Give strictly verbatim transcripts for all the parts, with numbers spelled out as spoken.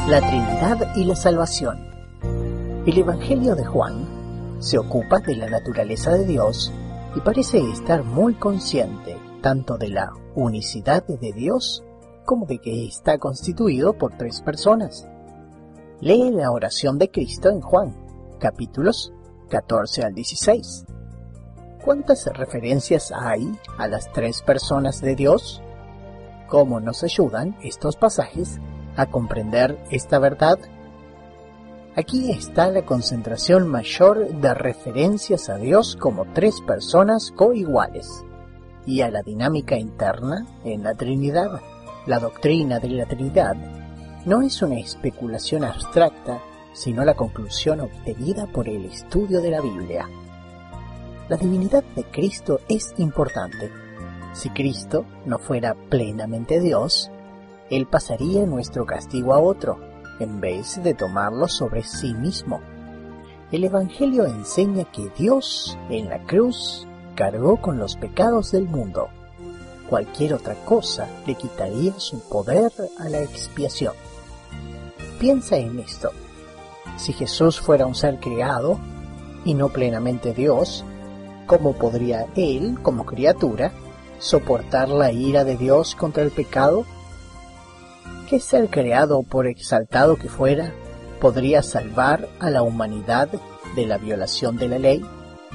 La Trinidad y la salvación. El Evangelio de Juan se ocupa de la naturaleza de Dios y parece estar muy consciente tanto de la unicidad de Dios como de que está constituido por tres personas. Lee la oración de Cristo en Juan, capítulos catorce al dieciséis. ¿Cuántas referencias hay a las tres personas de Dios? ¿Cómo nos ayudan estos pasajes a comprender esta verdad? Aquí está la concentración mayor de referencias a Dios como tres personas coiguales y a la dinámica interna en la Trinidad. La doctrina de la Trinidad no es una especulación abstracta, sino la conclusión obtenida por el estudio de la Biblia. La divinidad de Cristo es importante. Si Cristo no fuera plenamente Dios, Él pasaría nuestro castigo a otro, en vez de tomarlo sobre sí mismo. El Evangelio enseña que Dios, en la cruz, cargó con los pecados del mundo. Cualquier otra cosa le quitaría su poder a la expiación. Piensa en esto. Si Jesús fuera un ser creado, y no plenamente Dios, ¿cómo podría Él, como criatura, soportar la ira de Dios contra el pecado? ¿Qué ser creado, por exaltado que fuera, podría salvar a la humanidad de la violación de la ley?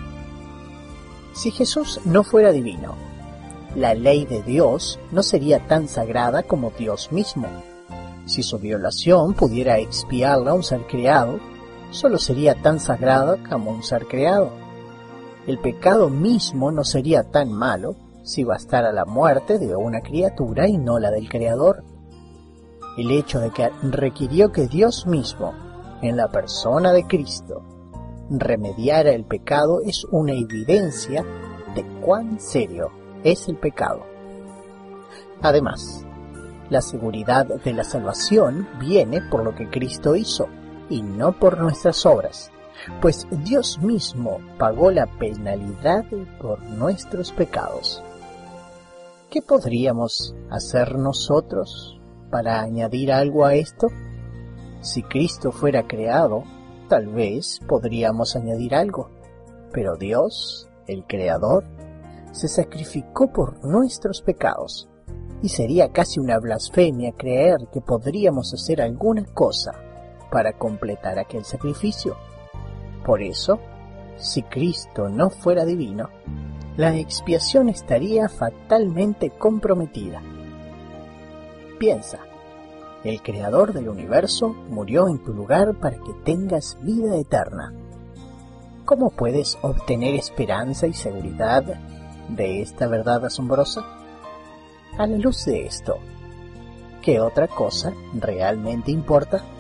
Si Jesús no fuera divino, la ley de Dios no sería tan sagrada como Dios mismo. Si su violación pudiera expiarla a un ser creado, solo sería tan sagrada como un ser creado. El pecado mismo no sería tan malo si bastara la muerte de una criatura y no la del Creador. El hecho de que requirió que Dios mismo, en la persona de Cristo, remediara el pecado es una evidencia de cuán serio es el pecado. Además, la seguridad de la salvación viene por lo que Cristo hizo y no por nuestras obras, pues Dios mismo pagó la penalidad por nuestros pecados. ¿Qué podríamos hacer nosotros para añadir algo a esto? Si Cristo fuera creado, tal vez podríamos añadir algo, pero Dios, el Creador, se sacrificó por nuestros pecados, y sería casi una blasfemia creer que podríamos hacer alguna cosa para completar aquel sacrificio. Por eso, si Cristo no fuera divino, la expiación estaría fatalmente comprometida. Piensa, el Creador del universo murió en tu lugar para que tengas vida eterna. ¿Cómo puedes obtener esperanza y seguridad de esta verdad asombrosa? A la luz de esto, ¿qué otra cosa realmente importa?